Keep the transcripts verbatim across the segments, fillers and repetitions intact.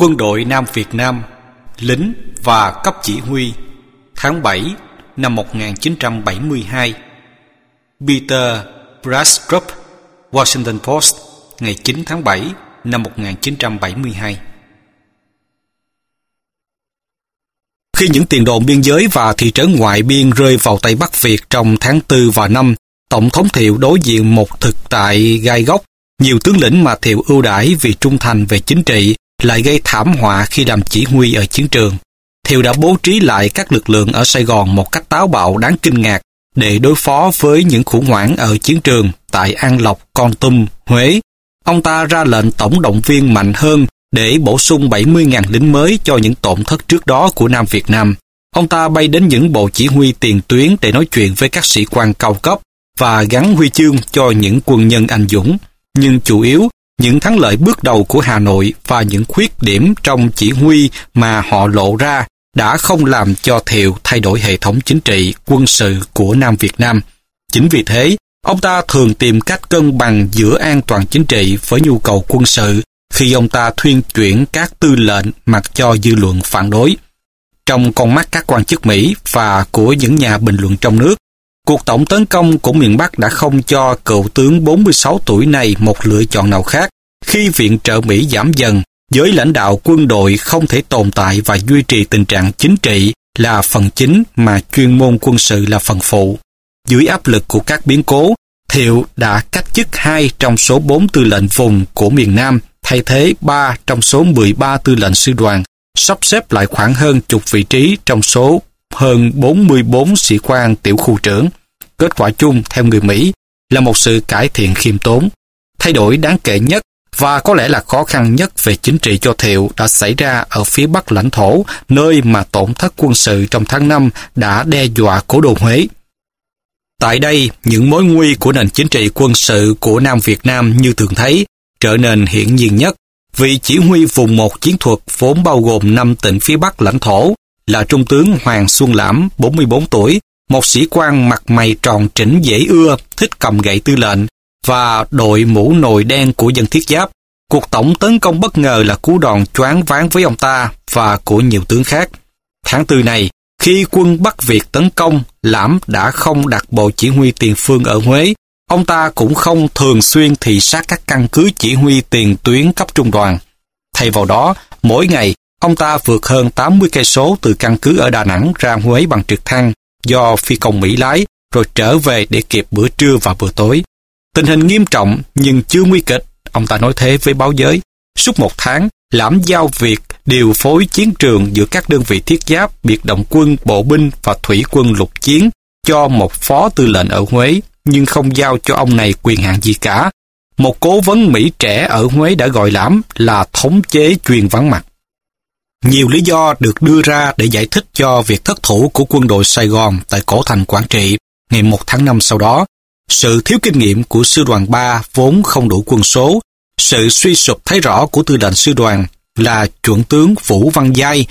Quân đội Nam Việt Nam, lính và cấp chỉ huy, tháng bảy năm một nghìn chín trăm bảy mươi hai. Peter Brastrup, Washington Post, ngày chín tháng bảy năm một nghìn chín trăm bảy mươi hai. Khi những tiền đồn biên giới và thị trấn ngoại biên rơi vào tay Bắc Việt trong tháng tư và năm, Tổng thống Thiệu đối diện một thực tại gai góc. Nhiều tướng lĩnh mà Thiệu ưu đãi vì trung thành về chính trị lại gây thảm họa khi làm chỉ huy ở chiến trường. Thiệu đã bố trí lại các lực lượng ở Sài Gòn một cách táo bạo đáng kinh ngạc để đối phó với những khủng hoảng ở chiến trường tại An Lộc, Kon Tum, Huế. Ông ta ra lệnh tổng động viên mạnh hơn để bổ sung bảy mươi nghìn lính mới cho những tổn thất trước đó của Nam Việt Nam. Ông ta bay đến những bộ chỉ huy tiền tuyến để nói chuyện với các sĩ quan cao cấp và gắn huy chương cho những quân nhân anh dũng. Nhưng chủ yếu, những thắng lợi bước đầu của Hà Nội và những khuyết điểm trong chỉ huy mà họ lộ ra đã không làm cho Thiệu thay đổi hệ thống chính trị, quân sự của Nam Việt Nam. Chính vì thế, ông ta thường tìm cách cân bằng giữa an toàn chính trị với nhu cầu quân sự khi ông ta thuyên chuyển các tư lệnh mặc cho dư luận phản đối. Trong con mắt các quan chức Mỹ và của những nhà bình luận trong nước, cuộc tổng tấn công của miền Bắc đã không cho cựu tướng bốn mươi sáu tuổi này một lựa chọn nào khác. Khi viện trợ Mỹ giảm dần, giới lãnh đạo quân đội không thể tồn tại và duy trì tình trạng chính trị là phần chính mà chuyên môn quân sự là phần phụ. Dưới áp lực của các biến cố, Thiệu đã cách chức hai trong số bốn tư lệnh vùng của miền Nam, thay thế ba trong số mười ba tư lệnh sư đoàn, sắp xếp lại khoảng hơn chục vị trí trong số hơn bốn mươi bốn sĩ quan tiểu khu trưởng. Kết quả chung, theo người Mỹ, là một sự cải thiện khiêm tốn. Thay đổi đáng kể nhất và có lẽ là khó khăn nhất về chính trị cho Thiệu đã xảy ra ở phía Bắc lãnh thổ, nơi mà tổn thất quân sự trong tháng năm đã đe dọa cố đô Huế. Tại đây, những mối nguy của nền chính trị quân sự của Nam Việt Nam như thường thấy trở nên hiển nhiên nhất. Vị chỉ huy vùng một chiến thuật vốn bao gồm năm tỉnh phía Bắc lãnh thổ là Trung tướng Hoàng Xuân Lãm, bốn mươi bốn tuổi, một sĩ quan mặt mày tròn trĩnh dễ ưa, thích cầm gậy tư lệnh, và đội mũ nồi đen của dân thiết giáp. Cuộc tổng tấn công bất ngờ là cú đòn choáng váng với ông ta và của nhiều tướng khác. Tháng tư này, khi quân Bắc Việt tấn công, Lãm đã không đặt bộ chỉ huy tiền phương ở Huế. Ông ta cũng không thường xuyên thị sát các căn cứ chỉ huy tiền tuyến cấp trung đoàn. Thay vào đó, mỗi ngày, ông ta vượt hơn tám mươi cây số từ căn cứ ở Đà Nẵng ra Huế bằng trực thăng do phi công Mỹ lái, rồi trở về để kịp bữa trưa và bữa tối. Tình hình nghiêm trọng nhưng chưa nguy kịch, ông ta nói thế với báo giới. Suốt một tháng, Lãm giao việc điều phối chiến trường giữa các đơn vị thiết giáp, biệt động quân, bộ binh và thủy quân lục chiến cho một phó tư lệnh ở Huế, nhưng không giao cho ông này quyền hạn gì cả. Một cố vấn Mỹ trẻ ở Huế đã gọi Lãm là thống chế chuyên vắng mặt. Nhiều lý do được đưa ra để giải thích cho việc thất thủ của quân đội Sài Gòn tại cổ thành Quảng Trị ngày một tháng năm sau đó. Sự thiếu kinh nghiệm của sư đoàn ba vốn không đủ quân số, sự suy sụp thấy rõ của tư lệnh sư đoàn là chuẩn tướng Vũ Văn Giai,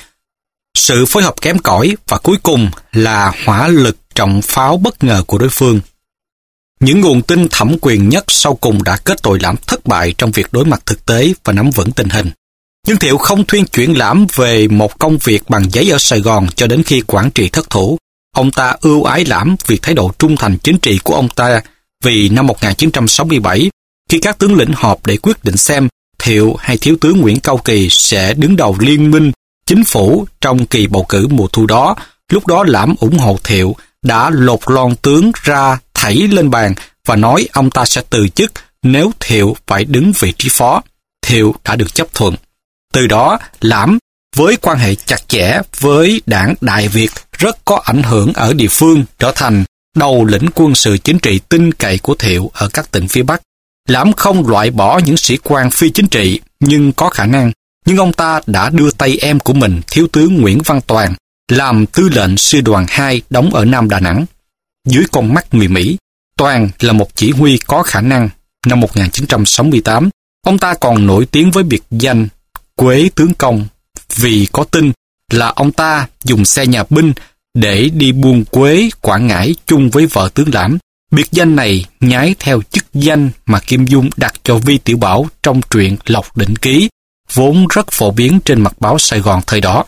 sự phối hợp kém cỏi và cuối cùng là hỏa lực trọng pháo bất ngờ của đối phương. Những nguồn tin thẩm quyền nhất sau cùng đã kết tội Lãm thất bại trong việc đối mặt thực tế và nắm vững tình hình. Nhưng Thiệu không thuyên chuyển Lãm về một công việc bằng giấy ở Sài Gòn cho đến khi Quảng Trị thất thủ. Ông ta ưu ái Lãm vì thái độ trung thành chính trị của ông ta, vì năm một nghìn chín trăm sáu mươi bảy, khi các tướng lĩnh họp để quyết định xem Thiệu hay thiếu tướng Nguyễn Cao Kỳ sẽ đứng đầu liên minh chính phủ trong kỳ bầu cử mùa thu đó, lúc đó Lãm ủng hộ Thiệu, đã lột lon tướng ra thảy lên bàn và nói ông ta sẽ từ chức nếu Thiệu phải đứng vị trí phó. Thiệu đã được chấp thuận. Từ đó, Lãm với quan hệ chặt chẽ với đảng Đại Việt rất có ảnh hưởng ở địa phương, trở thành đầu lĩnh quân sự chính trị tin cậy của Thiệu ở các tỉnh phía Bắc. Lãm không loại bỏ những sĩ quan phi chính trị nhưng có khả năng, nhưng ông ta đã đưa tay em của mình, thiếu tướng Nguyễn Văn Toàn, làm tư lệnh sư đoàn hai đóng ở Nam Đà Nẵng. Dưới con mắt người Mỹ, Toàn là một chỉ huy có khả năng. Năm một nghìn chín trăm sáu mươi tám, ông ta còn nổi tiếng với biệt danh Quế tướng công, vì có tin là ông ta dùng xe nhà binh để đi buôn quế Quảng Ngãi chung với vợ tướng Lãm. Biệt danh này nhái theo chức danh mà Kim Dung đặt cho Vi Tiểu Bảo trong truyện Lộc Đỉnh Ký vốn rất phổ biến trên mặt báo Sài Gòn thời đó.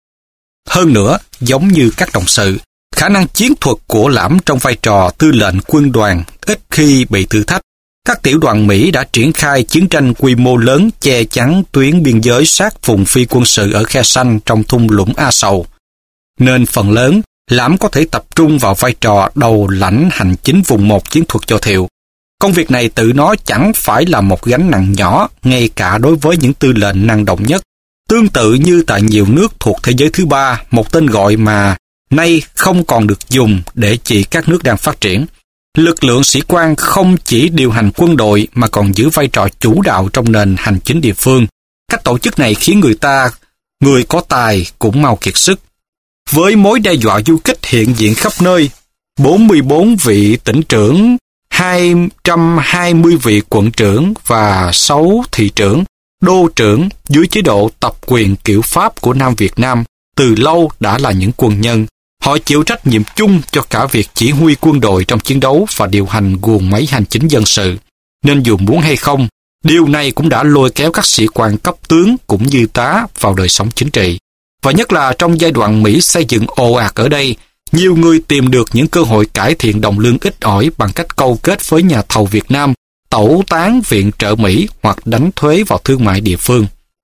Hơn nữa, giống như các đồng sự, khả năng chiến thuật của Lãm trong vai trò tư lệnh quân đoàn ít khi bị thử thách. Các tiểu đoàn Mỹ đã triển khai chiến tranh quy mô lớn che chắn tuyến biên giới sát vùng phi quân sự ở Khe Sanh trong thung lũng A Sầu. Nên phần lớn, Lãm có thể tập trung vào vai trò đầu lãnh hành chính vùng một chiến thuật cho Thiệu. Công việc này tự nó chẳng phải là một gánh nặng nhỏ, ngay cả đối với những tư lệnh năng động nhất. Tương tự như tại nhiều nước thuộc thế giới thứ ba, một tên gọi mà nay không còn được dùng để chỉ các nước đang phát triển. Lực lượng sĩ quan không chỉ điều hành quân đội mà còn giữ vai trò chủ đạo trong nền hành chính địa phương. Cách tổ chức này khiến người ta, người có tài cũng mau kiệt sức. Với mối đe dọa du kích hiện diện khắp nơi, bốn mươi bốn vị tỉnh trưởng, hai trăm hai mươi vị quận trưởng và sáu thị trưởng, đô trưởng dưới chế độ tập quyền kiểu Pháp của Nam Việt Nam từ lâu đã là những quân nhân. Họ chịu trách nhiệm chung cho cả việc chỉ huy quân đội trong chiến đấu và điều hành guồng máy hành chính dân sự. Nên dù muốn hay không, điều này cũng đã lôi kéo các sĩ quan cấp tướng cũng như tá vào đời sống chính trị. Và nhất là trong giai đoạn Mỹ xây dựng ồ ạt ở đây, nhiều người tìm được những cơ hội cải thiện đồng lương ít ỏi bằng cách câu kết với nhà thầu Việt Nam, tẩu tán viện trợ Mỹ hoặc đánh thuế vào thương mại địa phương.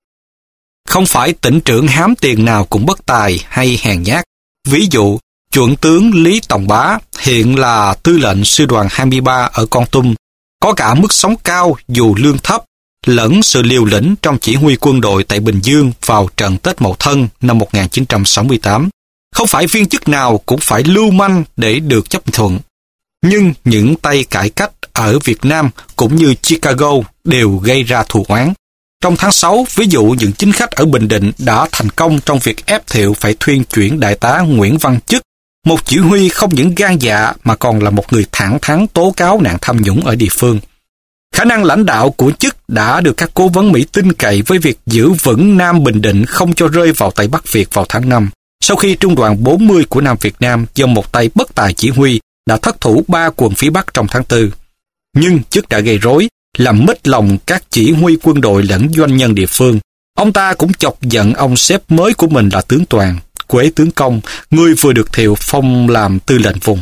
Không phải tỉnh trưởng hám tiền nào cũng bất tài hay hèn nhát. Ví dụ, chuẩn tướng Lý Tòng Bá hiện là tư lệnh sư đoàn hai mươi ba ở Kon Tum, có cả mức sống cao dù lương thấp, lẫn sự liều lĩnh trong chỉ huy quân đội tại Bình Dương vào trận Tết Mậu Thân năm một nghìn chín trăm sáu mươi tám. Không phải viên chức nào cũng phải lưu manh để được chấp thuận. Nhưng những tay cải cách ở Việt Nam cũng như Chicago đều gây ra thù oán. Trong tháng sáu, ví dụ những chính khách ở Bình Định đã thành công trong việc ép Thiệu phải thuyên chuyển đại tá Nguyễn Văn Chức, một chỉ huy không những gan dạ mà còn là một người thẳng thắn tố cáo nạn tham nhũng ở địa phương. Khả năng lãnh đạo của Chức đã được các cố vấn Mỹ tin cậy với việc giữ vững Nam Bình Định không cho rơi vào tay Bắc Việt vào tháng năm, sau khi trung đoàn bốn mươi của Nam Việt Nam do một tay bất tài chỉ huy đã thất thủ ba quận phía Bắc trong tháng tư. Nhưng Chức đã gây rối, làm mất lòng các chỉ huy quân đội lẫn doanh nhân địa phương. Ông ta cũng chọc giận ông sếp mới của mình là tướng Toàn, Quế tướng Công, người vừa được Thiệu phong làm tư lệnh vùng.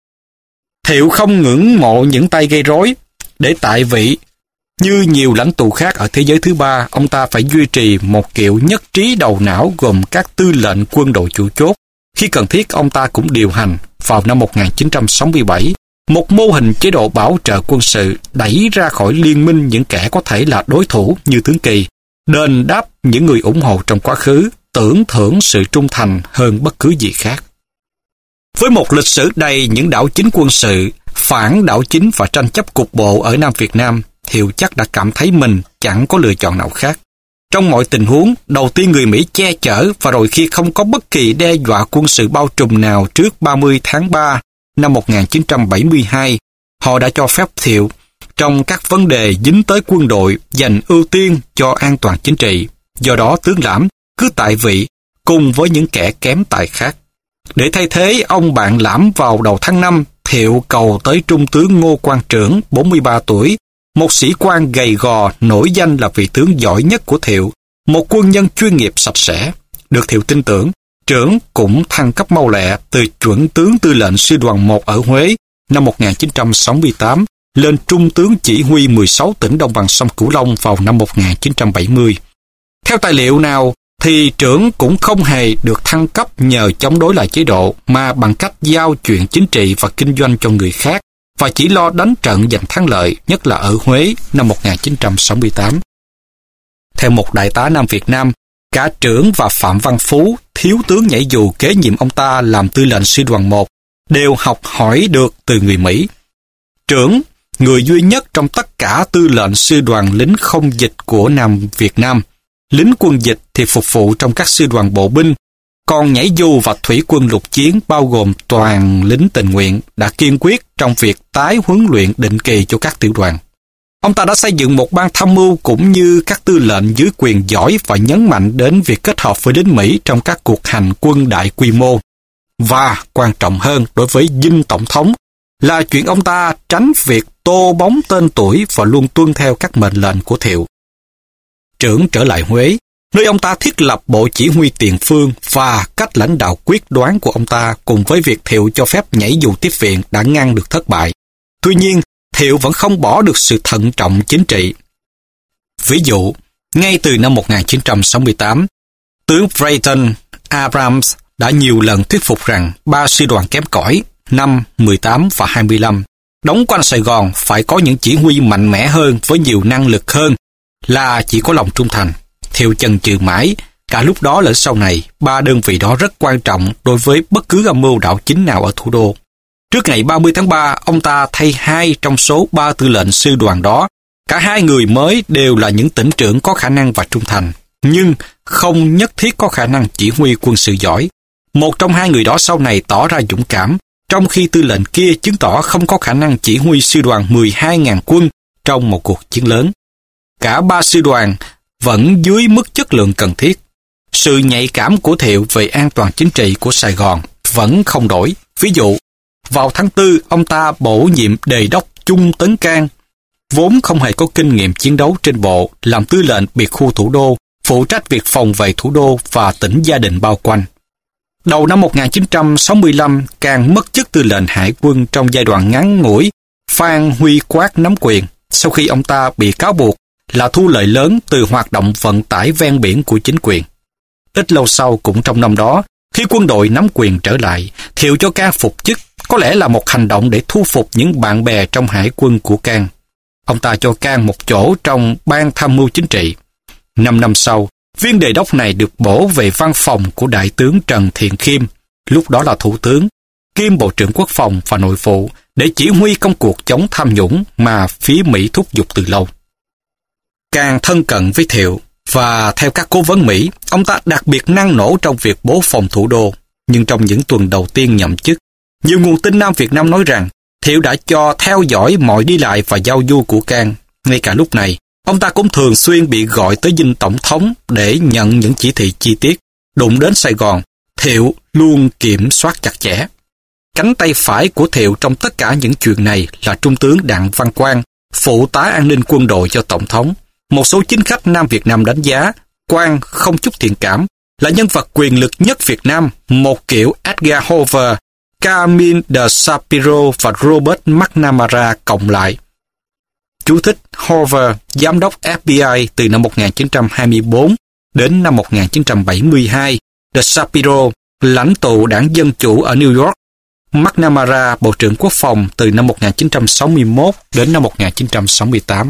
Thiệu không ngưỡng mộ những tay gây rối. Để tại vị, như nhiều lãnh tụ khác ở thế giới thứ ba, ông ta phải duy trì một kiểu nhất trí đầu não gồm các tư lệnh quân đội chủ chốt. Khi cần thiết, ông ta cũng điều hành vào năm một nghìn chín trăm sáu mươi bảy một mô hình chế độ bảo trợ quân sự đẩy ra khỏi liên minh những kẻ có thể là đối thủ như tướng Kỳ, đền đáp những người ủng hộ trong quá khứ, tưởng thưởng sự trung thành hơn bất cứ gì khác. Với một lịch sử đầy những đảo chính quân sự, phản đảo chính và tranh chấp cục bộ ở Nam Việt Nam, Thiệu chắc đã cảm thấy mình chẳng có lựa chọn nào khác. Trong mọi tình huống, đầu tiên người Mỹ che chở và rồi khi không có bất kỳ đe dọa quân sự bao trùm nào trước ba mươi tháng ba năm một nghìn chín trăm bảy mươi hai, họ đã cho phép Thiệu trong các vấn đề dính tới quân đội dành ưu tiên cho an toàn chính trị. Do đó tướng Lãm cứ tại vị cùng với những kẻ kém tài khác. Để thay thế ông bạn Lãm vào đầu tháng năm, Thiệu cầu tới trung tướng Ngô Quang Trưởng, bốn mươi ba tuổi, một sĩ quan gầy gò nổi danh là vị tướng giỏi nhất của Thiệu, một quân nhân chuyên nghiệp sạch sẽ. Được Thiệu tin tưởng, Trưởng cũng thăng cấp mau lẹ từ chuẩn tướng tư lệnh sư đoàn một ở Huế năm một nghìn chín trăm sáu mươi tám lên trung tướng chỉ huy mười sáu tỉnh đồng bằng sông Cửu Long vào năm một nghìn chín trăm bảy mươi. Theo tài liệu nào, thì Trưởng cũng không hề được thăng cấp nhờ chống đối lại chế độ mà bằng cách giao chuyện chính trị và kinh doanh cho người khác và chỉ lo đánh trận giành thắng lợi, nhất là ở Huế năm một nghìn chín trăm sáu mươi tám. Theo một đại tá Nam Việt Nam, cả Trưởng và Phạm Văn Phú, thiếu tướng nhảy dù kế nhiệm ông ta làm tư lệnh sư đoàn một, đều học hỏi được từ người Mỹ. Trưởng, người duy nhất trong tất cả tư lệnh sư đoàn lính không dịch của Nam Việt Nam, lính quân dịch thì phục vụ trong các sư đoàn bộ binh, còn nhảy dù và thủy quân lục chiến bao gồm toàn lính tình nguyện đã kiên quyết trong việc tái huấn luyện định kỳ cho các tiểu đoàn. Ông ta đã xây dựng một ban tham mưu cũng như các tư lệnh dưới quyền giỏi và nhấn mạnh đến việc kết hợp với lính Mỹ trong các cuộc hành quân đại quy mô. Và quan trọng hơn đối với dinh tổng thống là chuyện ông ta tránh việc tô bóng tên tuổi và luôn tuân theo các mệnh lệnh của Thiệu. trưởng trở lại Huế, nơi ông ta thiết lập bộ chỉ huy tiền phương, và cách lãnh đạo quyết đoán của ông ta cùng với việc Thiệu cho phép nhảy dù tiếp viện đã ngăn được thất bại. Tuy nhiên, Thiệu vẫn không bỏ được sự thận trọng chính trị. Ví dụ, ngay từ năm một nghìn chín trăm sáu mươi tám, tướng Brayton Abrams đã nhiều lần thuyết phục rằng ba sư đoàn kém cỏi năm, mười tám và hai mươi lăm đóng quanh Sài Gòn phải có những chỉ huy mạnh mẽ hơn với nhiều năng lực hơn là chỉ có lòng trung thành. Thiệu chần chừ mãi, cả lúc đó lẫn sau này, ba đơn vị đó rất quan trọng đối với bất cứ âm mưu đảo chính nào ở thủ đô. Trước ngày ba mươi tháng ba, ông ta thay hai trong số ba tư lệnh sư đoàn đó. Cả hai người mới đều là những tỉnh trưởng có khả năng và trung thành, nhưng không nhất thiết có khả năng chỉ huy quân sự giỏi. Một trong hai người đó sau này tỏ ra dũng cảm, trong khi tư lệnh kia chứng tỏ không có khả năng chỉ huy sư đoàn mười hai nghìn quân trong một cuộc chiến lớn. Cả ba sư đoàn vẫn dưới mức chất lượng cần thiết. Sự nhạy cảm của Thiệu về an toàn chính trị của Sài Gòn vẫn không đổi. Ví dụ, vào tháng tư, ông ta bổ nhiệm đề đốc Chung Tấn Cang, vốn không hề có kinh nghiệm chiến đấu trên bộ, làm tư lệnh biệt khu thủ đô, phụ trách việc phòng vệ thủ đô và tỉnh Gia Định bao quanh. Đầu năm một nghìn chín trăm sáu mươi lăm, Cang mất chức tư lệnh hải quân trong giai đoạn ngắn ngủi Phan Huy Quát nắm quyền, sau khi ông ta bị cáo buộc là thu lợi lớn từ hoạt động vận tải ven biển của chính quyền. Ít lâu sau, cũng trong năm đó, khi quân đội nắm quyền trở lại, Thiệu cho Cang phục chức, có lẽ là một hành động để thu phục những bạn bè trong hải quân của Cang. Ông ta cho Cang một chỗ trong ban tham mưu chính trị. Năm năm sau, viên đề đốc này được bổ về văn phòng của đại tướng Trần Thiện Khiêm, lúc đó là thủ tướng, kiêm bộ trưởng quốc phòng và nội vụ, để chỉ huy công cuộc chống tham nhũng mà phía Mỹ thúc giục từ lâu. Cang thân cận với Thiệu, và theo các cố vấn Mỹ, ông ta đặc biệt năng nổ trong việc bố phòng thủ đô. Nhưng trong những tuần đầu tiên nhậm chức, nhiều nguồn tin Nam Việt Nam nói rằng Thiệu đã cho theo dõi mọi đi lại và giao du của Cang. Ngay cả lúc này, ông ta cũng thường xuyên bị gọi tới dinh tổng thống để nhận những chỉ thị chi tiết. Đụng đến Sài Gòn, Thiệu luôn kiểm soát chặt chẽ. Cánh tay phải của Thiệu trong tất cả những chuyện này là Trung tướng Đặng Văn Quang, phụ tá an ninh quân đội cho tổng thống. Một số chính khách Nam Việt Nam đánh giá Quang không chút thiện cảm, là nhân vật quyền lực nhất Việt Nam, một kiểu Edgar Hoover, Camille de Shapiro và Robert McNamara cộng lại. Chú thích: Hoover, giám đốc F B I từ năm một nghìn chín trăm hai mươi tư đến năm một nghìn chín trăm bảy mươi hai, de Shapiro, lãnh tụ đảng Dân Chủ ở New York, McNamara, bộ trưởng quốc phòng từ năm một nghìn chín trăm sáu mươi mốt đến năm một nghìn chín trăm sáu mươi tám.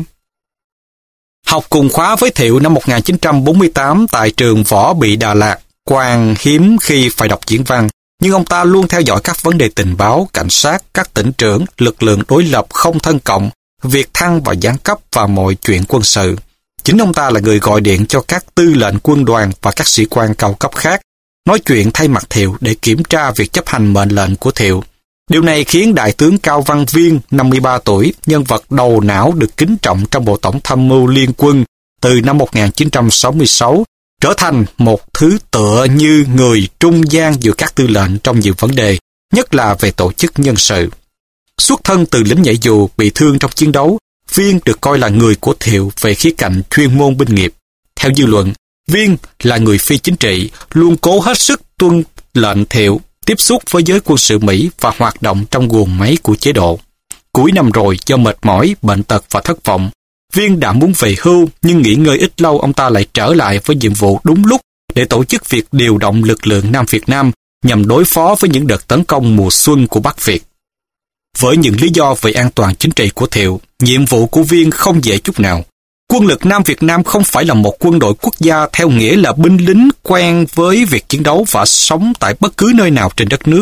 Học cùng khóa với Thiệu năm một nghìn chín trăm bốn mươi tám tại trường Võ Bị Đà Lạt, Quang hiếm khi phải đọc diễn văn, nhưng ông ta luôn theo dõi các vấn đề tình báo, cảnh sát, các tỉnh trưởng, lực lượng đối lập không thân cộng, việc thăng và giáng cấp và mọi chuyện quân sự. Chính ông ta là người gọi điện cho các tư lệnh quân đoàn và các sĩ quan cao cấp khác, nói chuyện thay mặt Thiệu để kiểm tra việc chấp hành mệnh lệnh của Thiệu. Điều này khiến Đại tướng Cao Văn Viên, năm mươi ba tuổi, nhân vật đầu não được kính trọng trong Bộ Tổng tham mưu Liên quân từ năm một nghìn chín trăm sáu mươi sáu, trở thành một thứ tựa như người trung gian giữa các tư lệnh trong nhiều vấn đề, nhất là về tổ chức nhân sự. Xuất thân từ lính nhảy dù bị thương trong chiến đấu, Viên được coi là người của Thiệu về khía cạnh chuyên môn binh nghiệp. Theo dư luận, Viên là người phi chính trị, luôn cố hết sức tuân lệnh Thiệu, tiếp xúc với giới quân sự Mỹ và hoạt động trong guồng máy của chế độ. Cuối năm rồi, do mệt mỏi, bệnh tật và thất vọng, Viên đã muốn về hưu, nhưng nghỉ ngơi ít lâu ông ta lại trở lại với nhiệm vụ đúng lúc để tổ chức việc điều động lực lượng Nam Việt Nam nhằm đối phó với những đợt tấn công mùa xuân của Bắc Việt. Với những lý do về an toàn chính trị của Thiệu, nhiệm vụ của Viên không dễ chút nào. Quân lực Nam Việt Nam không phải là một quân đội quốc gia theo nghĩa là binh lính quen với việc chiến đấu và sống tại bất cứ nơi nào trên đất nước.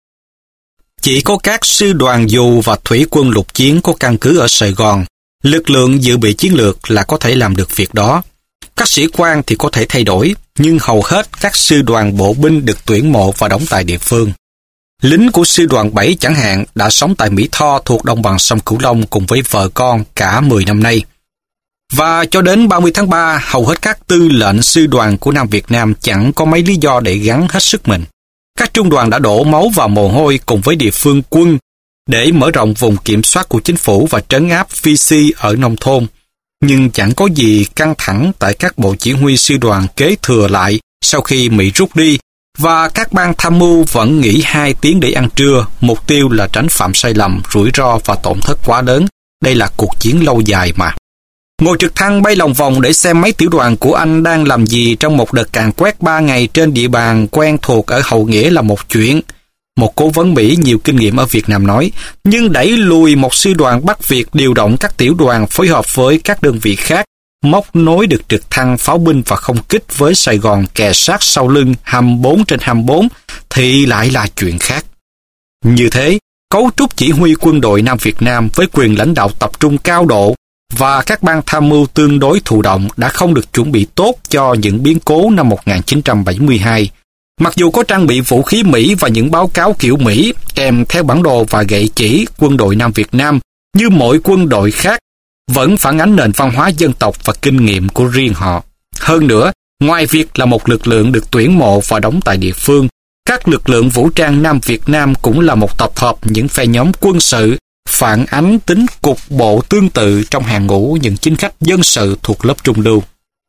Chỉ có các sư đoàn dù và thủy quân lục chiến có căn cứ ở Sài Gòn, lực lượng dự bị chiến lược là có thể làm được việc đó. Các sĩ quan thì có thể thay đổi, nhưng hầu hết các sư đoàn bộ binh được tuyển mộ và đóng tại địa phương. Lính của sư đoàn bảy chẳng hạn đã sống tại Mỹ Tho thuộc đồng bằng sông Cửu Long cùng với vợ con cả mười năm nay. Và cho đến ba mươi tháng ba, hầu hết các tư lệnh sư đoàn của Nam Việt Nam chẳng có mấy lý do để gắng hết sức mình. Các trung đoàn đã đổ máu và mồ hôi cùng với địa phương quân để mở rộng vùng kiểm soát của chính phủ và trấn áp phi si ở nông thôn. Nhưng chẳng có gì căng thẳng tại các bộ chỉ huy sư đoàn kế thừa lại sau khi Mỹ rút đi, và các ban tham mưu vẫn nghỉ hai tiếng để ăn trưa, mục tiêu là tránh phạm sai lầm, rủi ro và tổn thất quá lớn. Đây là cuộc chiến lâu dài mà. Ngồi trực thăng bay lòng vòng để xem mấy tiểu đoàn của anh đang làm gì trong một đợt càn quét ba ngày trên địa bàn quen thuộc ở Hậu Nghĩa là một chuyện. Một cố vấn Mỹ nhiều kinh nghiệm ở Việt Nam nói, nhưng đẩy lùi một sư đoàn Bắc Việt điều động các tiểu đoàn phối hợp với các đơn vị khác, móc nối được trực thăng, pháo binh và không kích với Sài Gòn kè sát sau lưng hai mươi bốn trên hai mươi bốn thì lại là chuyện khác. Như thế, cấu trúc chỉ huy quân đội Nam Việt Nam với quyền lãnh đạo tập trung cao độ và các ban tham mưu tương đối thụ động đã không được chuẩn bị tốt cho những biến cố năm một nghìn chín trăm bảy mươi hai. Mặc dù có trang bị vũ khí Mỹ và những báo cáo kiểu Mỹ kèm theo bản đồ và gậy chỉ, quân đội Nam Việt Nam như mọi quân đội khác vẫn phản ánh nền văn hóa dân tộc và kinh nghiệm của riêng họ. Hơn nữa, ngoài việc là một lực lượng được tuyển mộ và đóng tại địa phương, các lực lượng vũ trang Nam Việt Nam cũng là một tập hợp những phe nhóm quân sự phản ánh tính cục bộ tương tự trong hàng ngũ những chính khách dân sự thuộc lớp trung lưu.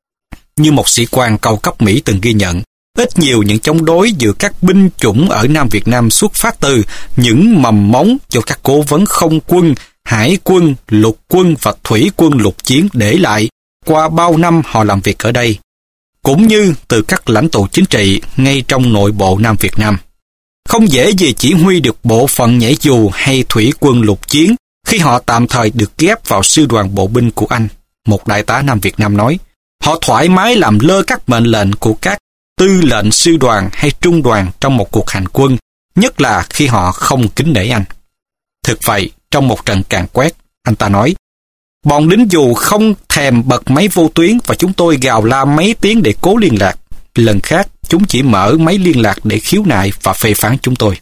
Như một sĩ quan cao cấp Mỹ từng ghi nhận, ít nhiều những chống đối giữa các binh chủng ở Nam Việt Nam xuất phát từ những mầm mống do các cố vấn không quân, hải quân, lục quân và thủy quân lục chiến để lại qua bao năm họ làm việc ở đây, cũng như từ các lãnh tụ chính trị ngay trong nội bộ Nam Việt Nam. Không dễ gì chỉ huy được bộ phận nhảy dù hay thủy quân lục chiến khi họ tạm thời được ghép vào sư đoàn bộ binh của Anh, một đại tá Nam Việt Nam nói. Họ thoải mái làm lơ các mệnh lệnh của các tư lệnh sư đoàn hay trung đoàn trong một cuộc hành quân, nhất là khi họ không kính nể Anh. Thực vậy, trong một trận càn quét, anh ta nói, bọn lính dù không thèm bật máy vô tuyến và chúng tôi gào la mấy tiếng để cố liên lạc. Lần khác, chúng chỉ mở máy liên lạc để khiếu nại và phê phán chúng tôi.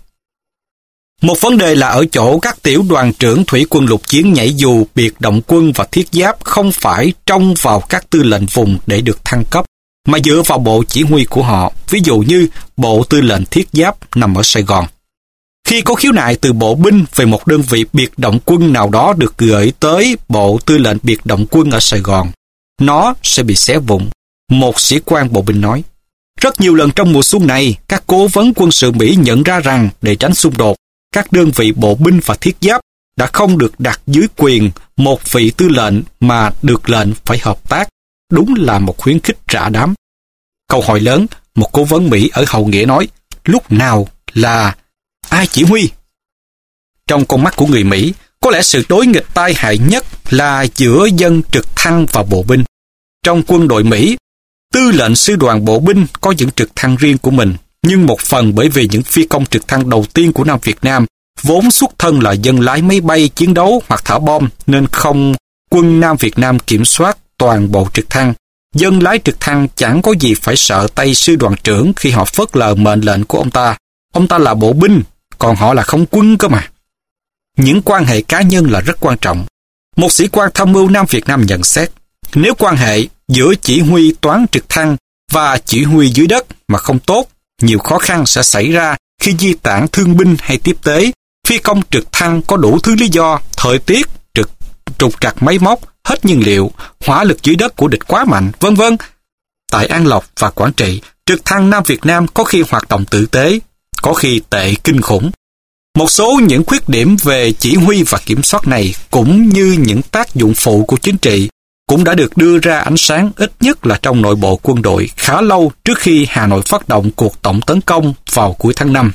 Một vấn đề là ở chỗ các tiểu đoàn trưởng thủy quân lục chiến nhảy dù, biệt động quân và thiết giáp không phải trông vào các tư lệnh vùng để được thăng cấp, mà dựa vào bộ chỉ huy của họ, ví dụ như bộ tư lệnh thiết giáp nằm ở Sài Gòn. Khi có khiếu nại từ bộ binh về một đơn vị biệt động quân nào đó được gửi tới bộ tư lệnh biệt động quân ở Sài Gòn, nó sẽ bị xé vụn, một sĩ quan bộ binh nói. Rất nhiều lần trong mùa xuân này, các cố vấn quân sự Mỹ nhận ra rằng để tránh xung đột, các đơn vị bộ binh và thiết giáp đã không được đặt dưới quyền một vị tư lệnh mà được lệnh phải hợp tác. Đúng là một khuyến khích rã đám. Câu hỏi lớn, một cố vấn Mỹ ở Hậu Nghĩa nói, lúc nào là ai chỉ huy? Trong con mắt của người Mỹ, có lẽ sự đối nghịch tai hại nhất là giữa dân trực thăng và bộ binh. Trong quân đội Mỹ, tư lệnh sư đoàn bộ binh có những trực thăng riêng của mình, nhưng một phần bởi vì những phi công trực thăng đầu tiên của Nam Việt Nam vốn xuất thân là dân lái máy bay chiến đấu hoặc thả bom, nên không quân Nam Việt Nam kiểm soát toàn bộ trực thăng. Dân lái trực thăng chẳng có gì phải sợ tay sư đoàn trưởng khi họ phớt lờ mệnh lệnh của ông ta. Ông ta là bộ binh, còn họ là không quân cơ mà. Những quan hệ cá nhân là rất quan trọng. Một sĩ quan tham mưu Nam Việt Nam nhận xét, nếu quan hệ giữa chỉ huy toán trực thăng và chỉ huy dưới đất mà không tốt, nhiều khó khăn sẽ xảy ra khi di tản thương binh hay tiếp tế. Phi công trực thăng có đủ thứ lý do, thời tiết, trực trục trặc máy móc, hết nhiên liệu, hỏa lực dưới đất của địch quá mạnh, vân vân. Tại An Lộc và Quảng Trị, trực thăng Nam Việt Nam có khi hoạt động tử tế, có khi tệ kinh khủng. Một số những khuyết điểm về chỉ huy và kiểm soát này, cũng như những tác dụng phụ của chính trị, cũng đã được đưa ra ánh sáng ít nhất là trong nội bộ quân đội khá lâu trước khi Hà Nội phát động cuộc tổng tấn công vào cuối tháng năm.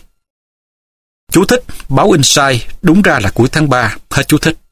Chú thích, báo in sai, đúng ra là cuối tháng ba, hết chú thích.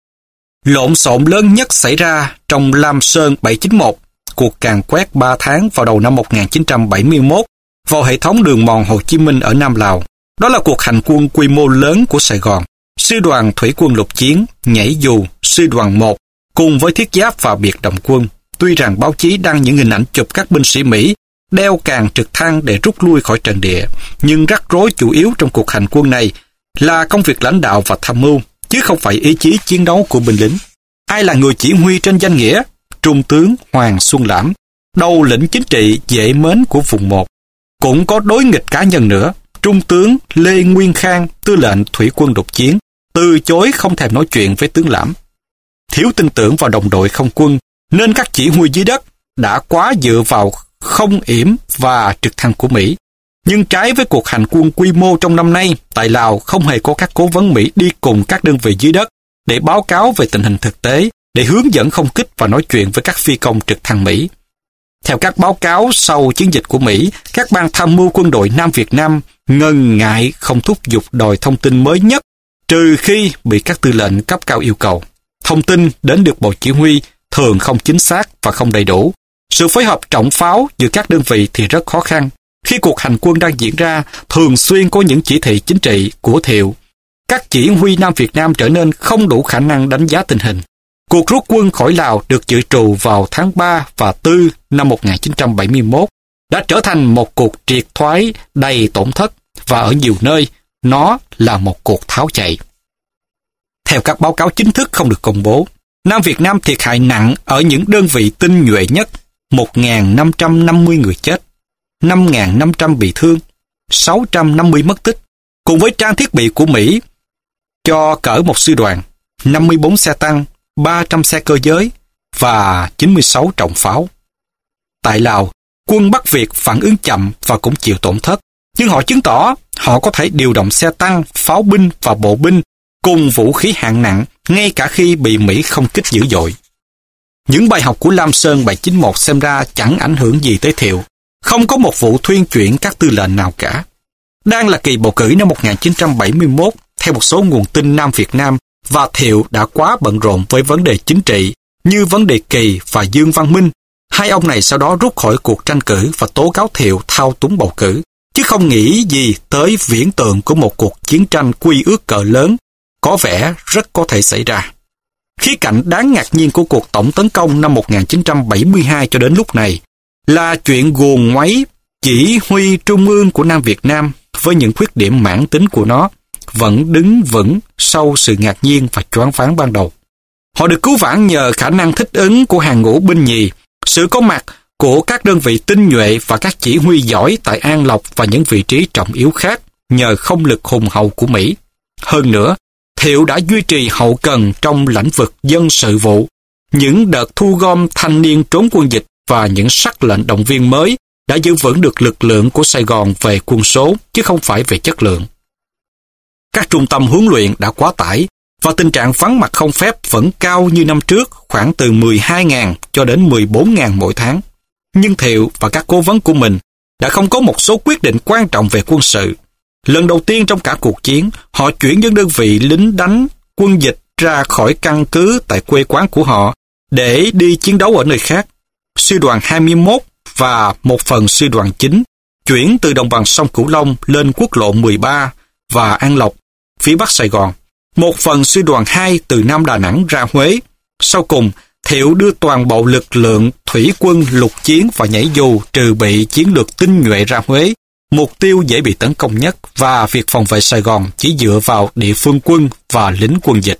Lộn xộn lớn nhất xảy ra trong Lam Sơn bảy chín một, cuộc càn quét ba tháng vào đầu năm một nghìn chín trăm bảy mươi mốt vào hệ thống đường mòn Hồ Chí Minh ở Nam Lào. Đó là cuộc hành quân quy mô lớn của Sài Gòn. Sư đoàn thủy quân lục chiến, nhảy dù, sư đoàn một, cùng với thiết giáp và biệt động quân. Tuy rằng báo chí đăng những hình ảnh chụp các binh sĩ Mỹ đeo càng trực thăng để rút lui khỏi trận địa, nhưng rắc rối chủ yếu trong cuộc hành quân này là công việc lãnh đạo và tham mưu, chứ không phải ý chí chiến đấu của binh lính. Ai là người chỉ huy trên danh nghĩa? Trung tướng Hoàng Xuân Lãm, đầu lĩnh chính trị dễ mến của vùng một. Cũng có đối nghịch cá nhân nữa. Trung tướng Lê Nguyên Khang, tư lệnh thủy quân lục chiến, từ chối không thèm nói chuyện với tướng Lãm. Thiếu tin tưởng vào đồng đội không quân, nên các chỉ huy dưới đất đã quá dựa vào không yểm và trực thăng của Mỹ. Nhưng trái với cuộc hành quân quy mô trong năm nay, tại Lào không hề có các cố vấn Mỹ đi cùng các đơn vị dưới đất để báo cáo về tình hình thực tế, để hướng dẫn không kích và nói chuyện với các phi công trực thăng Mỹ. Theo các báo cáo sau chiến dịch của Mỹ, các ban tham mưu quân đội Nam Việt Nam ngần ngại không thúc giục đòi thông tin mới nhất, trừ khi bị các tư lệnh cấp cao yêu cầu. Thông tin đến được bộ chỉ huy thường không chính xác và không đầy đủ. Sự phối hợp trọng pháo giữa các đơn vị thì rất khó khăn. Khi cuộc hành quân đang diễn ra, thường xuyên có những chỉ thị chính trị của Thiệu. Các chỉ huy Nam Việt Nam trở nên không đủ khả năng đánh giá tình hình. Cuộc rút quân khỏi Lào được dự trù vào tháng ba và tư năm một nghìn chín trăm bảy mươi mốt đã trở thành một cuộc triệt thoái đầy tổn thất, và ở nhiều nơi nó là một cuộc tháo chạy. Theo các báo cáo chính thức không được công bố, Nam Việt Nam thiệt hại nặng ở những đơn vị tinh nhuệ nhất, một nghìn năm trăm năm mươi người chết, năm nghìn năm trăm bị thương, sáu trăm năm mươi mất tích, cùng với trang thiết bị của Mỹ cho cỡ một sư đoàn, năm mươi bốn xe tăng, ba trăm xe cơ giới và chín mươi sáu trọng pháo. Tại Lào, quân Bắc Việt phản ứng chậm và cũng chịu tổn thất, nhưng họ chứng tỏ họ có thể điều động xe tăng, pháo binh và bộ binh cùng vũ khí hạng nặng ngay cả khi bị Mỹ không kích dữ dội. Những bài học của Lam Sơn bảy chín một xem ra chẳng ảnh hưởng gì tới Thiệu. Không có một vụ thuyên chuyển các tư lệnh nào cả. Đang là kỳ bầu cử năm một nghìn chín trăm bảy mươi mốt, theo một số nguồn tin Nam Việt Nam, và Thiệu đã quá bận rộn với vấn đề chính trị như vấn đề Kỳ và Dương Văn Minh. Hai ông này sau đó rút khỏi cuộc tranh cử và tố cáo Thiệu thao túng bầu cử, chứ không nghĩ gì tới viễn tượng của một cuộc chiến tranh quy ước cỡ lớn, có vẻ rất có thể xảy ra. Khía cạnh đáng ngạc nhiên của cuộc tổng tấn công năm một nghìn chín trăm bảy mươi hai cho đến lúc này là chuyện guồng ngoáy chỉ huy trung ương của Nam Việt Nam với những khuyết điểm mãn tính của nó vẫn đứng vững sau sự ngạc nhiên và choáng váng ban đầu. Họ được cứu vãn nhờ khả năng thích ứng của hàng ngũ binh nhì, sự có mặt của các đơn vị tinh nhuệ và các chỉ huy giỏi tại An Lộc và những vị trí trọng yếu khác nhờ không lực hùng hậu của Mỹ. Hơn nữa, Thiệu đã duy trì hậu cần trong lĩnh vực dân sự vụ. Những đợt thu gom thanh niên trốn quân dịch và những sắc lệnh động viên mới đã giữ vững được lực lượng của Sài Gòn về quân số, chứ không phải về chất lượng. Các trung tâm huấn luyện đã quá tải, và tình trạng vắng mặt không phép vẫn cao như năm trước, khoảng từ mười hai nghìn cho đến mười bốn nghìn mỗi tháng. Nhưng Thiệu và các cố vấn của mình đã không có một số quyết định quan trọng về quân sự. Lần đầu tiên trong cả cuộc chiến, họ chuyển những đơn vị lính đánh quân dịch ra khỏi căn cứ tại quê quán của họ để đi chiến đấu ở nơi khác. Sư đoàn hai mươi mốt và một phần sư đoàn chín chuyển từ đồng bằng sông Cửu Long lên quốc lộ mười ba và An Lộc, phía bắc Sài Gòn. Một phần sư đoàn hai từ Nam Đà Nẵng ra Huế. Sau cùng, Thiệu đưa toàn bộ lực lượng thủy quân lục chiến và nhảy dù trừ bị chiến lược tinh nhuệ ra Huế, mục tiêu dễ bị tấn công nhất, và việc phòng vệ Sài Gòn chỉ dựa vào địa phương quân và lính quân dịch.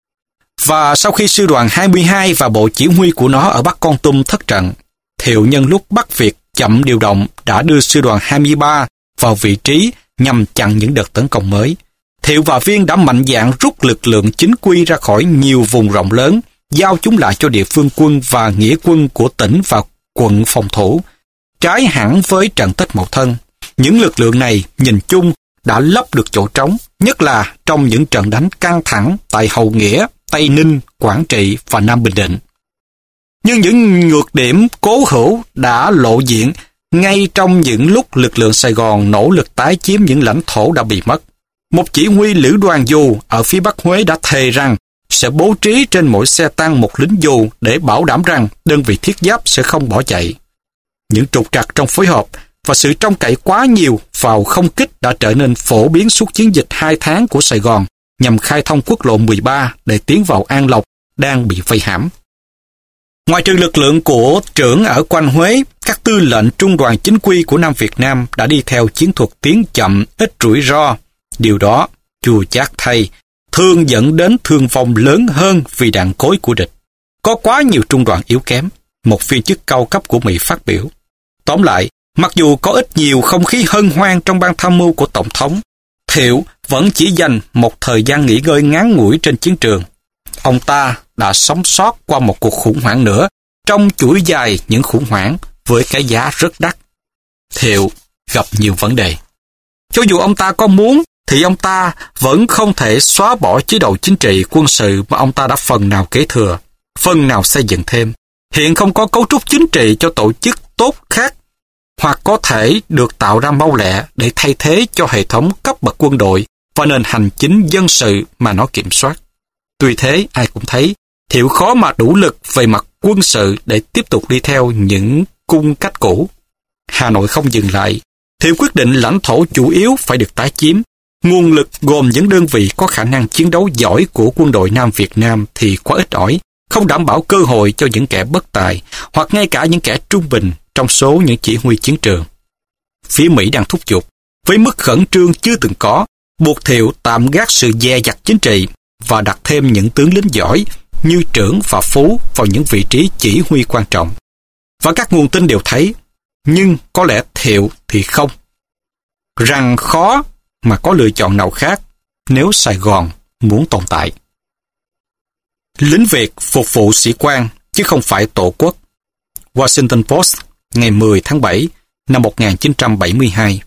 Và sau khi sư đoàn hai mươi hai và bộ chỉ huy của nó ở Bắc Kon Tum thất trận, Thiệu nhân lúc Bắc Việt chậm điều động đã đưa sư đoàn hai mươi ba vào vị trí nhằm chặn những đợt tấn công mới. Thiệu và Viên đã mạnh dạn rút lực lượng chính quy ra khỏi nhiều vùng rộng lớn, giao chúng lại cho địa phương quân và nghĩa quân của tỉnh và quận phòng thủ. Trái hẳn với trận Tết Mậu Thân, những lực lượng này nhìn chung đã lấp được chỗ trống, nhất là trong những trận đánh căng thẳng tại Hậu Nghĩa, Tây Ninh, Quảng Trị và Nam Bình Định. Nhưng những nhược điểm cố hữu đã lộ diện ngay trong những lúc lực lượng Sài Gòn nỗ lực tái chiếm những lãnh thổ đã bị mất. Một chỉ huy lữ đoàn dù ở phía Bắc Huế đã thề rằng sẽ bố trí trên mỗi xe tăng một lính dù để bảo đảm rằng đơn vị thiết giáp sẽ không bỏ chạy. Những trục trặc trong phối hợp và sự trông cậy quá nhiều vào không kích đã trở nên phổ biến suốt chiến dịch hai tháng của Sài Gòn nhằm khai thông quốc lộ mười ba để tiến vào An Lộc đang bị vây hãm. Ngoài trừ lực lượng của trưởng ở quanh Huế, các tư lệnh trung đoàn chính quy của Nam Việt Nam đã đi theo chiến thuật tiến chậm, ít rủi ro. Điều đó, chua chát thay, thường dẫn đến thương vong lớn hơn vì đạn cối của địch. Có quá nhiều trung đoàn yếu kém, một viên chức cao cấp của Mỹ phát biểu. Tóm lại, mặc dù có ít nhiều không khí hân hoan trong ban tham mưu của Tổng thống, Thiệu vẫn chỉ dành một thời gian nghỉ ngơi ngắn ngủi trên chiến trường. Ông ta đã sống sót qua một cuộc khủng hoảng nữa trong chuỗi dài những khủng hoảng với cái giá rất đắt. Thiệu gặp nhiều vấn đề. Cho dù ông ta có muốn, thì ông ta vẫn không thể xóa bỏ chế độ chính trị quân sự mà ông ta đã phần nào kế thừa, phần nào xây dựng thêm. Hiện không có cấu trúc chính trị cho tổ chức tốt khác, hoặc có thể được tạo ra mau lẹ để thay thế cho hệ thống cấp bậc quân đội và nền hành chính dân sự mà nó kiểm soát. Tuy thế, ai cũng thấy, Thiệu khó mà đủ lực về mặt quân sự để tiếp tục đi theo những cung cách cũ. Hà Nội không dừng lại. Thiệu quyết định lãnh thổ chủ yếu phải được tái chiếm. Nguồn lực gồm những đơn vị có khả năng chiến đấu giỏi của quân đội Nam Việt Nam thì quá ít ỏi, không đảm bảo cơ hội cho những kẻ bất tài hoặc ngay cả những kẻ trung bình trong số những chỉ huy chiến trường. Phía Mỹ đang thúc giục, với mức khẩn trương chưa từng có, buộc Thiệu tạm gác sự dè dặt chính trị và đặt thêm những tướng lính giỏi như Trưởng và Phú vào những vị trí chỉ huy quan trọng. Và các nguồn tin đều thấy, nhưng có lẽ Thiệu thì không. Rằng khó mà có lựa chọn nào khác nếu Sài Gòn muốn tồn tại. Lính Việt phục vụ sĩ quan chứ không phải tổ quốc. Washington Post, ngày mười tháng bảy năm một nghìn chín trăm bảy mươi hai.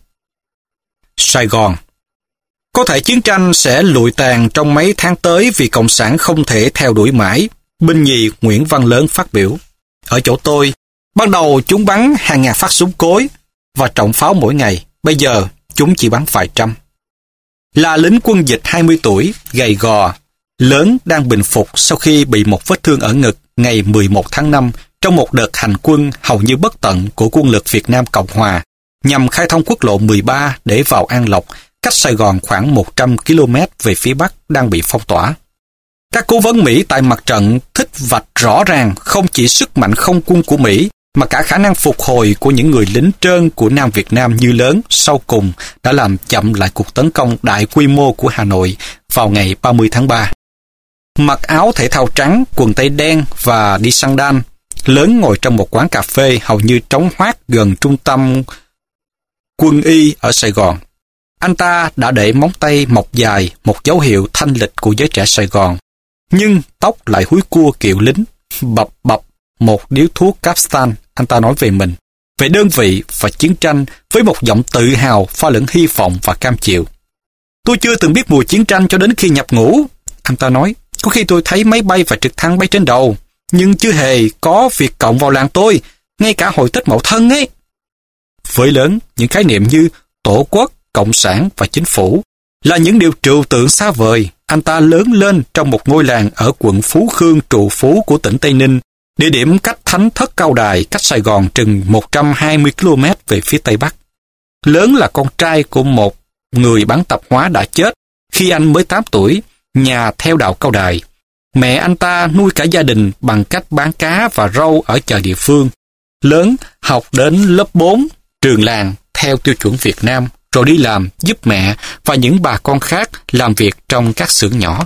Sài Gòn. Có thể chiến tranh sẽ lụi tàn trong mấy tháng tới vì Cộng sản không thể theo đuổi mãi, binh nhì Nguyễn Văn Lớn phát biểu. Ở chỗ tôi, ban đầu chúng bắn hàng ngàn phát súng cối và trọng pháo mỗi ngày, bây giờ chúng chỉ bắn vài trăm. Là lính quân dịch hai mươi tuổi, gầy gò, Lớn đang bình phục sau khi bị một vết thương ở ngực ngày mười một tháng năm trong một đợt hành quân hầu như bất tận của quân lực Việt Nam Cộng Hòa nhằm khai thông quốc lộ mười ba để vào An Lộc, cách Sài Gòn khoảng một trăm ki lô mét về phía Bắc đang bị phong tỏa. Các cố vấn Mỹ tại mặt trận thích vạch rõ ràng không chỉ sức mạnh không quân của Mỹ mà cả khả năng phục hồi của những người lính trơn của Nam Việt Nam như Lớn sau cùng đã làm chậm lại cuộc tấn công đại quy mô của Hà Nội vào ngày ba mươi tháng ba. Mặc áo thể thao trắng, quần tây đen và đi xăng đan, Lớn ngồi trong một quán cà phê hầu như trống hoác gần trung tâm quân y ở Sài Gòn. Anh ta đã để móng tay mọc dài, một dấu hiệu thanh lịch của giới trẻ Sài Gòn. Nhưng tóc lại húi cua kiệu lính, bập bập một điếu thuốc Capstan. Anh ta nói về mình, về đơn vị và chiến tranh với một giọng tự hào pha lẫn hy vọng và cam chịu. Tôi chưa từng biết mùi chiến tranh cho đến khi nhập ngũ. Anh ta nói, có khi tôi thấy máy bay và trực thăng bay trên đầu, nhưng chưa hề có Việt Cộng vào làng tôi, ngay cả hồi Tết Mậu Thân ấy. Với Lớn, những khái niệm như tổ quốc, cộng sản và chính phủ là những điều trừu tượng xa vời. Anh ta lớn lên trong một ngôi làng ở quận Phú Khương trù phú của tỉnh Tây Ninh, địa điểm cách Thánh Thất Cao Đài, cách Sài Gòn chừng một trăm hai mươi ki lô mét về phía Tây Bắc. Lớn là con trai của một người bán tạp hóa đã chết khi anh mới tám tuổi, nhà theo đạo Cao Đài. Mẹ anh ta nuôi cả gia đình bằng cách bán cá và rau ở chợ địa phương. Lớn học đến lớp bốn, trường làng theo tiêu chuẩn Việt Nam, rồi đi làm giúp mẹ và những bà con khác làm việc trong các xưởng nhỏ.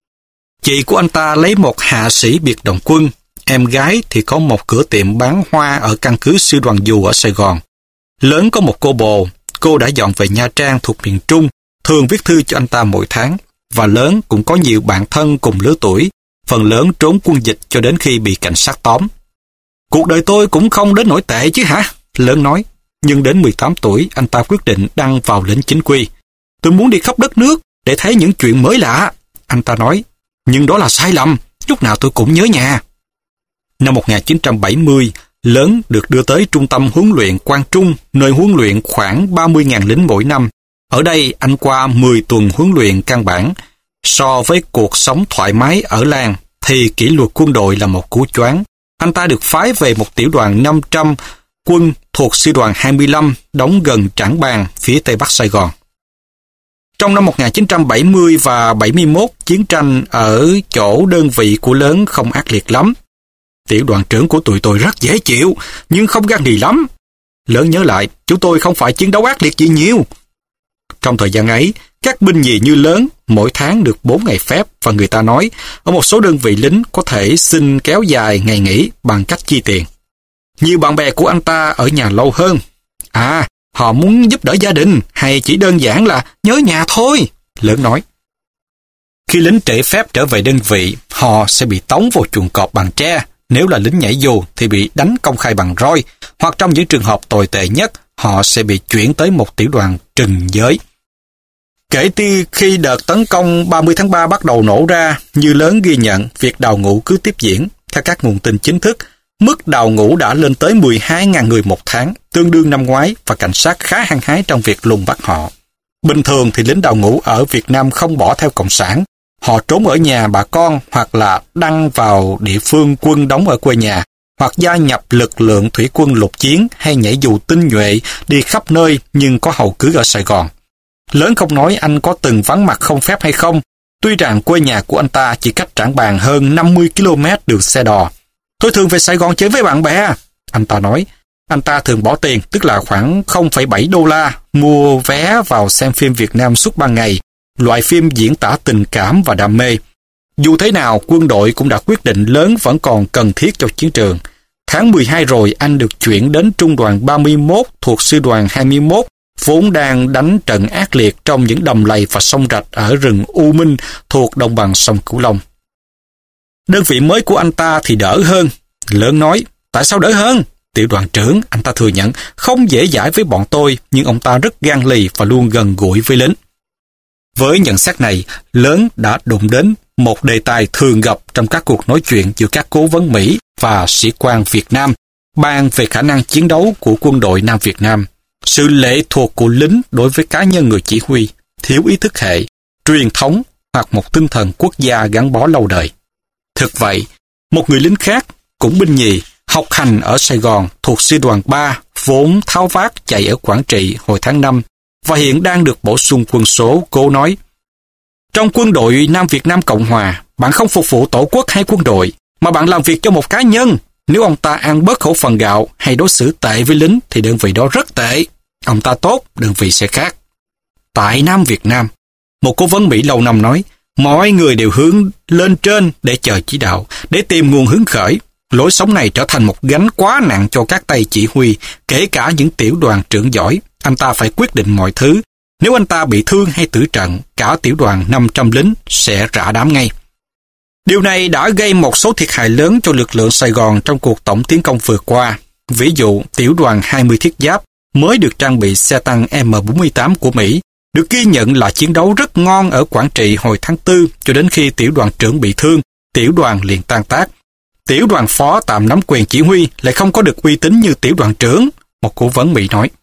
Chị của anh ta lấy một hạ sĩ biệt động quân, em gái thì có một cửa tiệm bán hoa ở căn cứ Sư Đoàn Dù ở Sài Gòn. Lớn có một cô bồ, cô đã dọn về Nha Trang thuộc miền Trung, thường viết thư cho anh ta mỗi tháng, và Lớn cũng có nhiều bạn thân cùng lứa tuổi, phần lớn trốn quân dịch cho đến khi bị cảnh sát tóm. Cuộc đời tôi cũng không đến nổi tệ chứ hả? Lớn nói. Nhưng đến mười tám tuổi, anh ta quyết định đăng vào lính chính quy. Tôi muốn đi khắp đất nước để thấy những chuyện mới lạ. Anh ta nói, nhưng đó là sai lầm, lúc nào tôi cũng nhớ nhà. Năm một nghìn chín trăm bảy mươi, Lớn được đưa tới trung tâm huấn luyện Quang Trung, nơi huấn luyện khoảng ba mươi nghìn lính mỗi năm. Ở đây, anh qua mười tuần huấn luyện căn bản. So với cuộc sống thoải mái ở làng, thì kỷ luật quân đội là một cú choáng. Anh ta được phái về một tiểu đoàn năm trăm quân thuộc sư đoàn hai mươi lăm, đóng gần Trảng Bàng, phía tây bắc Sài Gòn. Trong năm một nghìn chín trăm bảy mươi và bảy mươi mốt, chiến tranh ở chỗ đơn vị của Lớn không ác liệt lắm. Tiểu đoàn trưởng của tụi tôi rất dễ chịu, nhưng không gan lì lắm. Lớn nhớ lại, chúng tôi không phải chiến đấu ác liệt gì nhiều. Trong thời gian ấy, các binh nhì như Lớn mỗi tháng được bốn ngày phép, và người ta nói, ở một số đơn vị lính có thể xin kéo dài ngày nghỉ bằng cách chi tiền. Nhiều bạn bè của anh ta ở nhà lâu hơn. À, họ muốn giúp đỡ gia đình, hay chỉ đơn giản là nhớ nhà thôi, Lớn nói. Khi lính trễ phép trở về đơn vị, họ sẽ bị tống vào chuồng cọp bằng tre, Nếu là lính nhảy dù thì bị đánh công khai bằng roi, hoặc trong những trường hợp tồi tệ nhất, họ sẽ bị chuyển tới một tiểu đoàn trừng giới. Kể từ khi đợt tấn công ba mươi tháng ba bắt đầu nổ ra, Như Lớn ghi nhận việc đào ngũ cứ tiếp diễn. Theo các nguồn tin chính thức, mức đào ngũ đã lên tới mười hai nghìn người một tháng, tương đương năm ngoái, và cảnh sát khá hăng hái trong việc lùng bắt họ. Bình thường thì lính đào ngũ ở Việt Nam không bỏ theo Cộng sản. Họ trốn ở nhà bà con, hoặc là đăng vào địa phương quân đóng ở quê nhà, hoặc gia nhập lực lượng thủy quân lục chiến, hay nhảy dù tinh nhuệ đi khắp nơi nhưng có hầu cứ ở Sài Gòn. Lớn không nói anh có từng vắng mặt không phép hay không, tuy rằng quê nhà của anh ta chỉ cách Trảng Bàng hơn năm mươi ki lô mét đường xe đò. Tôi thường về Sài Gòn chơi với bạn bè, anh ta nói. Anh ta thường bỏ tiền, tức là khoảng không phẩy bảy đô la, mua vé vào xem phim Việt Nam suốt ban ngày, loại phim diễn tả tình cảm và đam mê. Dù thế nào, quân đội cũng đã quyết định Lớn vẫn còn cần thiết cho chiến trường. Tháng mười hai rồi, anh được chuyển đến trung đoàn ba mươi mốt thuộc sư đoàn hai mươi mốt, vốn đang đánh trận ác liệt trong những đầm lầy và sông rạch ở rừng U Minh thuộc đồng bằng sông Cửu Long. Đơn vị mới của anh ta thì đỡ hơn. Lớn nói, tại sao đỡ hơn? Tiểu đoàn trưởng, anh ta thừa nhận, không dễ dãi với bọn tôi, nhưng ông ta rất gan lì và luôn gần gũi với lính. Với nhận xét này, Lớn đã đụng đến một đề tài thường gặp trong các cuộc nói chuyện giữa các cố vấn Mỹ và sĩ quan Việt Nam, bàn về khả năng chiến đấu của quân đội Nam Việt Nam, sự lệ thuộc của lính đối với cá nhân người chỉ huy, thiếu ý thức hệ, truyền thống hoặc một tinh thần quốc gia gắn bó lâu đời. Thực vậy, một người lính khác, cũng binh nhì, học hành ở Sài Gòn thuộc sư đoàn ba, vốn tháo vát chạy ở Quảng Trị hồi tháng năm, và hiện đang được bổ sung quân số, cố nói: trong quân đội Nam Việt Nam Cộng Hòa, bạn không phục vụ tổ quốc hay quân đội, mà bạn làm việc cho một cá nhân. Nếu ông ta ăn bớt khẩu phần gạo hay đối xử tệ với lính thì đơn vị đó rất tệ. Ông ta tốt, đơn vị sẽ khác. Tại Nam Việt Nam, một cố vấn Mỹ lâu năm nói, mọi người đều hướng lên trên để chờ chỉ đạo, để tìm nguồn hứng khởi. Lối sống này trở thành một gánh quá nặng cho các tay chỉ huy, kể cả những tiểu đoàn trưởng giỏi. Anh ta phải quyết định mọi thứ. Nếu anh ta bị thương hay tử trận, cả tiểu đoàn năm trăm lính sẽ rã đám ngay. Điều này đã gây một số thiệt hại lớn cho lực lượng Sài Gòn trong cuộc tổng tiến công vừa qua. Ví dụ, tiểu đoàn hai mươi thiết giáp mới được trang bị xe tăng M bốn mươi tám của Mỹ, được ghi nhận là chiến đấu rất ngon ở Quảng Trị hồi tháng tư, cho đến khi tiểu đoàn trưởng bị thương, tiểu đoàn liền tan tác. Tiểu đoàn phó tạm nắm quyền chỉ huy lại không có được uy tín như tiểu đoàn trưởng, một cố vấn Mỹ nói.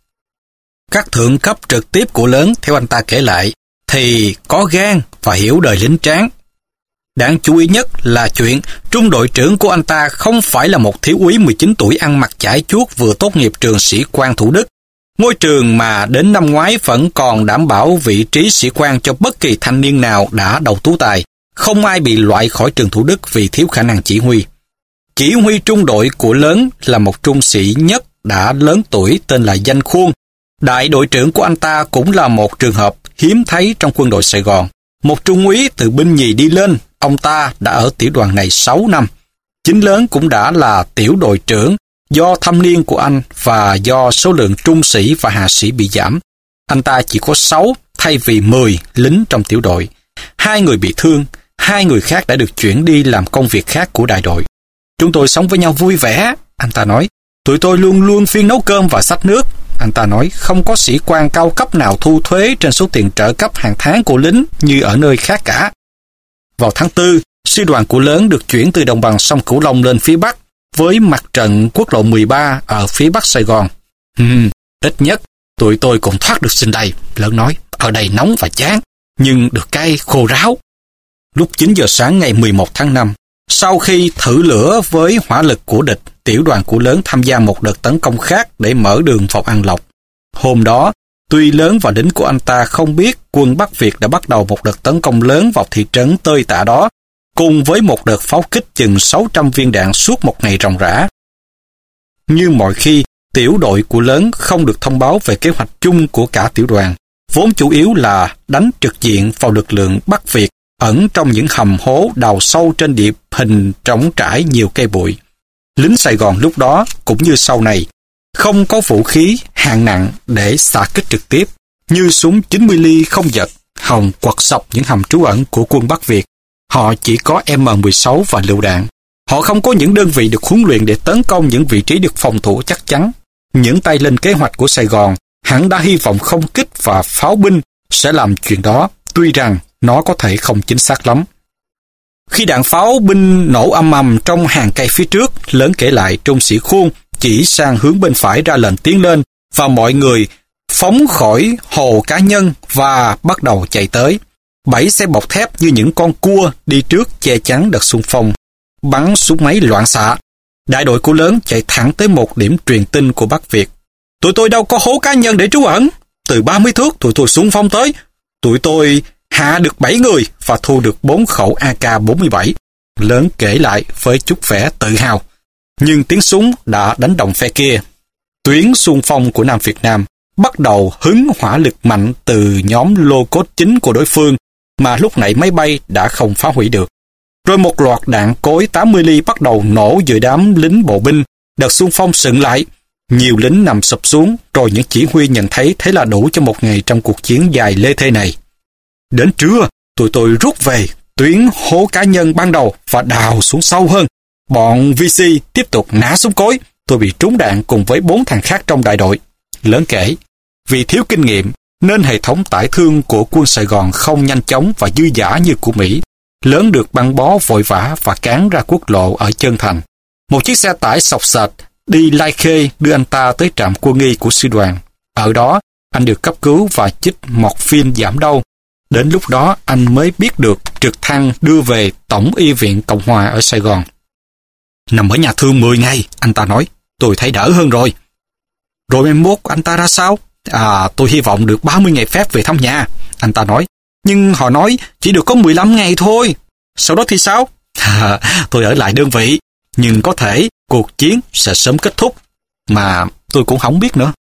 Các thượng cấp trực tiếp của Lớn, theo anh ta kể lại, thì có gan và hiểu đời lính tráng. Đáng chú ý nhất là chuyện trung đội trưởng của anh ta không phải là một thiếu úy mười chín tuổi ăn mặc chải chuốt vừa tốt nghiệp trường sĩ quan Thủ Đức, ngôi trường mà đến năm ngoái vẫn còn đảm bảo vị trí sĩ quan cho bất kỳ thanh niên nào đã đầu tú tài. Không ai bị loại khỏi trường Thủ Đức vì thiếu khả năng chỉ huy. Chỉ huy trung đội của Lớn là một trung sĩ nhất đã lớn tuổi tên là Danh Khuôn. Đại đội trưởng của anh ta cũng là một trường hợp hiếm thấy trong quân đội Sài Gòn. Một trung úy từ binh nhì đi lên, ông ta đã ở tiểu đoàn này sáu năm. Chính Lớn cũng đã là tiểu đội trưởng do thâm niên của anh và do số lượng trung sĩ và hạ sĩ bị giảm. Anh ta chỉ có sáu thay vì mười lính trong tiểu đội. Hai người bị thương, hai người khác đã được chuyển đi làm công việc khác của đại đội. Chúng tôi sống với nhau vui vẻ, anh ta nói. Tụi tôi luôn luôn phiên nấu cơm và xách nước. Anh ta nói không có sĩ quan cao cấp nào thu thuế trên số tiền trợ cấp hàng tháng của lính như ở nơi khác cả. Vào tháng tư, sư đoàn của Lớn được chuyển từ đồng bằng sông Cửu Long lên phía Bắc, với mặt trận quốc lộ mười ba ở phía Bắc Sài Gòn. Hmm, ít nhất, tụi tôi cũng thoát được sinh đây, Lớn nói. Ở đây nóng và chán, nhưng được cái khô ráo. Lúc chín giờ sáng ngày mười một tháng năm, sau khi thử lửa với hỏa lực của địch, tiểu đoàn của Lớn tham gia một đợt tấn công khác để mở đường vào An Lộc. Hôm đó, tuy Lớn và lính của anh ta không biết quân Bắc Việt đã bắt đầu một đợt tấn công lớn vào thị trấn Tơi Tạ đó, cùng với một đợt pháo kích chừng sáu trăm viên đạn suốt một ngày ròng rã. Như mọi khi, tiểu đội của Lớn không được thông báo về kế hoạch chung của cả tiểu đoàn, vốn chủ yếu là đánh trực diện vào lực lượng Bắc Việt ẩn trong những hầm hố đào sâu trên địa hình trống trải nhiều cây bụi. Lính Sài Gòn lúc đó, cũng như sau này, không có vũ khí hạng nặng để xạ kích trực tiếp, như súng chín mươi ly không giật, hòng quật sập những hầm trú ẩn của quân Bắc Việt. Họ chỉ có M mười sáu và lựu đạn. Họ không có những đơn vị được huấn luyện để tấn công những vị trí được phòng thủ chắc chắn. Những tay lên kế hoạch của Sài Gòn hẳn đã hy vọng không kích và pháo binh sẽ làm chuyện đó, tuy rằng nó có thể không chính xác lắm. Khi đạn pháo binh nổ ầm ầm trong hàng cây phía trước, Lớn kể lại, Trung sĩ Khuôn chỉ sang hướng bên phải ra lệnh tiến lên và mọi người phóng khỏi hồ cá nhân và bắt đầu chạy tới. Bảy xe bọc thép như những con cua đi trước che chắn đợt xung phong, bắn súng máy loạn xạ. Đại đội của Lớn chạy thẳng tới một điểm truyền tin của Bắc Việt. Tụi tôi đâu có hố cá nhân để trú ẩn. Từ ba mươi thước tụi tôi xung phong tới. Tụi tôi hạ được bảy người và thu được bốn khẩu A K bốn mươi bảy. Lớn kể lại với chút vẻ tự hào. Nhưng tiếng súng đã đánh động phe kia. Tuyến xung phong của Nam Việt Nam bắt đầu hứng hỏa lực mạnh từ nhóm lô cốt chính của đối phương mà lúc nãy máy bay đã không phá hủy được. Rồi một loạt đạn cối tám mươi ly bắt đầu nổ giữa đám lính bộ binh. Đợt xung phong sững lại. Nhiều lính nằm sụp xuống, rồi những chỉ huy nhận thấy thế là đủ cho một ngày trong cuộc chiến dài lê thê này. Đến trưa, tụi tôi rút về tuyến hố cá nhân ban đầu và đào xuống sâu hơn. Bọn vê xê tiếp tục nã súng cối. Tôi bị trúng đạn cùng với bốn thằng khác trong đại đội. Lớn kể, vì thiếu kinh nghiệm nên hệ thống tải thương của quân Sài Gòn không nhanh chóng và dư dả như của Mỹ. Lớn được băng bó vội vã và cán ra quốc lộ ở Trân Thành. Một chiếc xe tải sọc sệt đi Lai Khê đưa anh ta tới trạm quân y của sư đoàn. Ở đó, anh được cấp cứu và chích morphine giảm đau. Đến lúc đó, anh mới biết được trực thăng đưa về Tổng y viện Cộng hòa ở Sài Gòn. Nằm ở nhà thương mười ngày, anh ta nói, tôi thấy đỡ hơn rồi. Rồi mai mốt anh ta ra sao? À, tôi hy vọng được ba mươi ngày phép về thăm nhà, anh ta nói. Nhưng họ nói chỉ được có mười lăm ngày thôi. Sau đó thì sao? À, tôi ở lại đơn vị, nhưng có thể cuộc chiến sẽ sớm kết thúc. Mà tôi cũng không biết nữa.